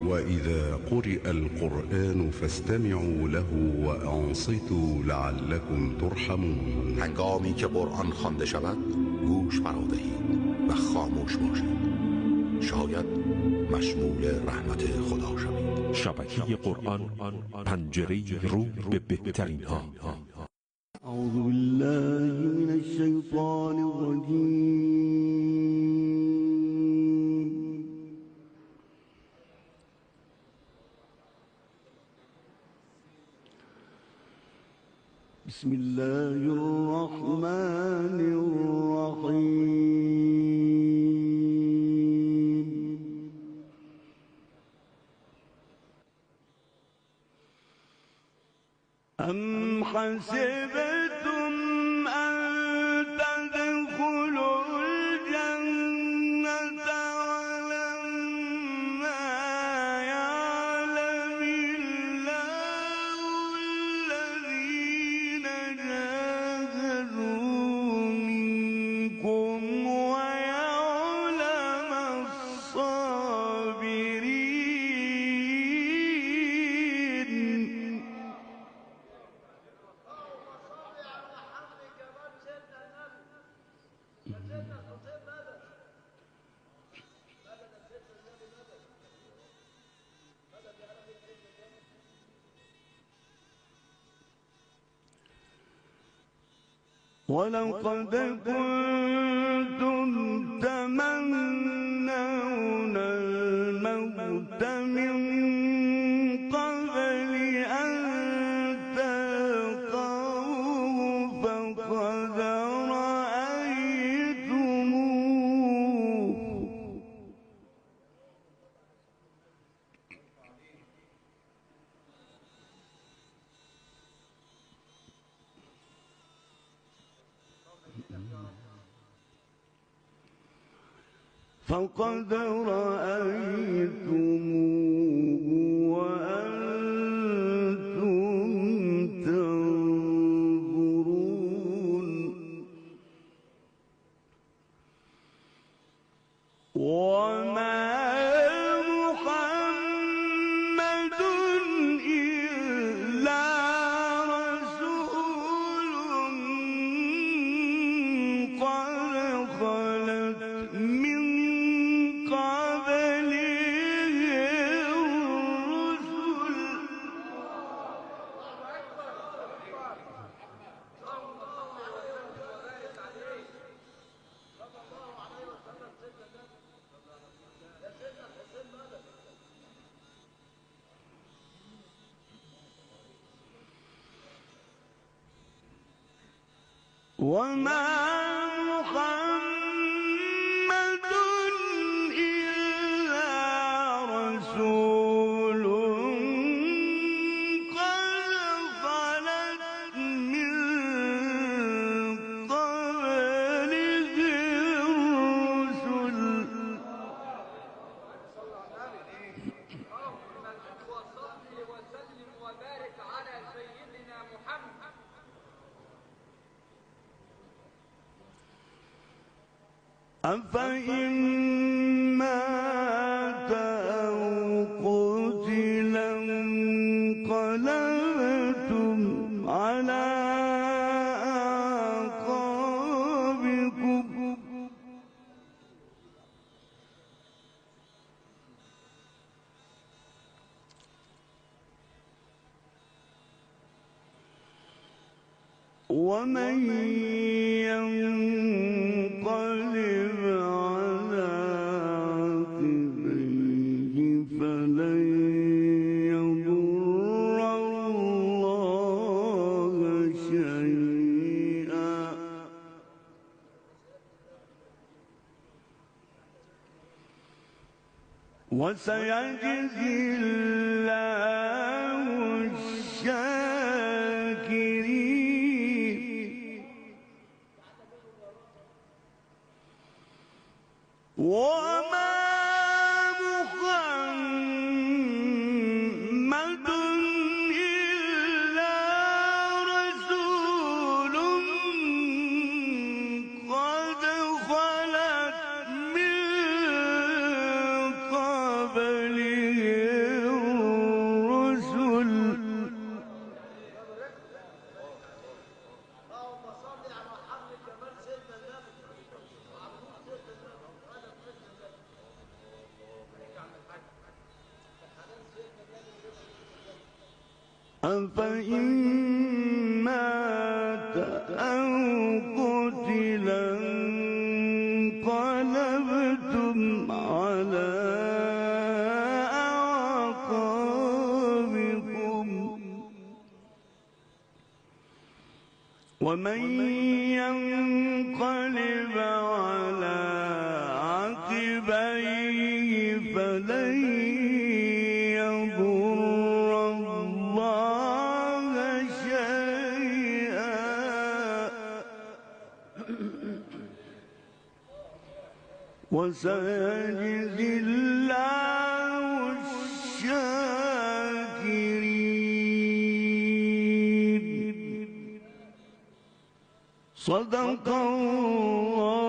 وإذا قرئ القرآن فاستمعوا له وأنصتوا لعلكم ترحمون. هنگامی که قرآن خوانده شود گوش فرادهید و خاموش باشید، شاید مشمول رحمت خدا شوید. شبکه قرآن، پنجره رو به بهترین ها. اعوذ بالله من الشیطان الرجیم. بسم الله الرحمن الرحیم. ام حسبتم ان تدخلوا الجنة ولما يعلم الله الذين جاهدوا منكم ويعلم الصابرين. ولقد كنتم تمنون الموت من قبل أن تلقوه فقد رأيتموه. فقد رأيتموه وأنتم تنظرون. وما محمد إلا رسول قد خلت من قبله الرسل. وما محمد إلا رسول قد خلت من قبله الرسل. وصلي وسلم وبارك على سيدنا محمد. أفإن مات أو قتلا انقلبتم على أعقابكم. ومن ينقلب على عقبيه فلن يضر الله شيئا وسيجزي الله الشاكرين. وما محمد إلا رسول قد خلت من قبله أفإن مات أو قتلا انقلبتم على أعقابكم ومن ينقلب على عقبيه فلن يضر الله شيئا وسيجزي الله الشاكرين. صدق الله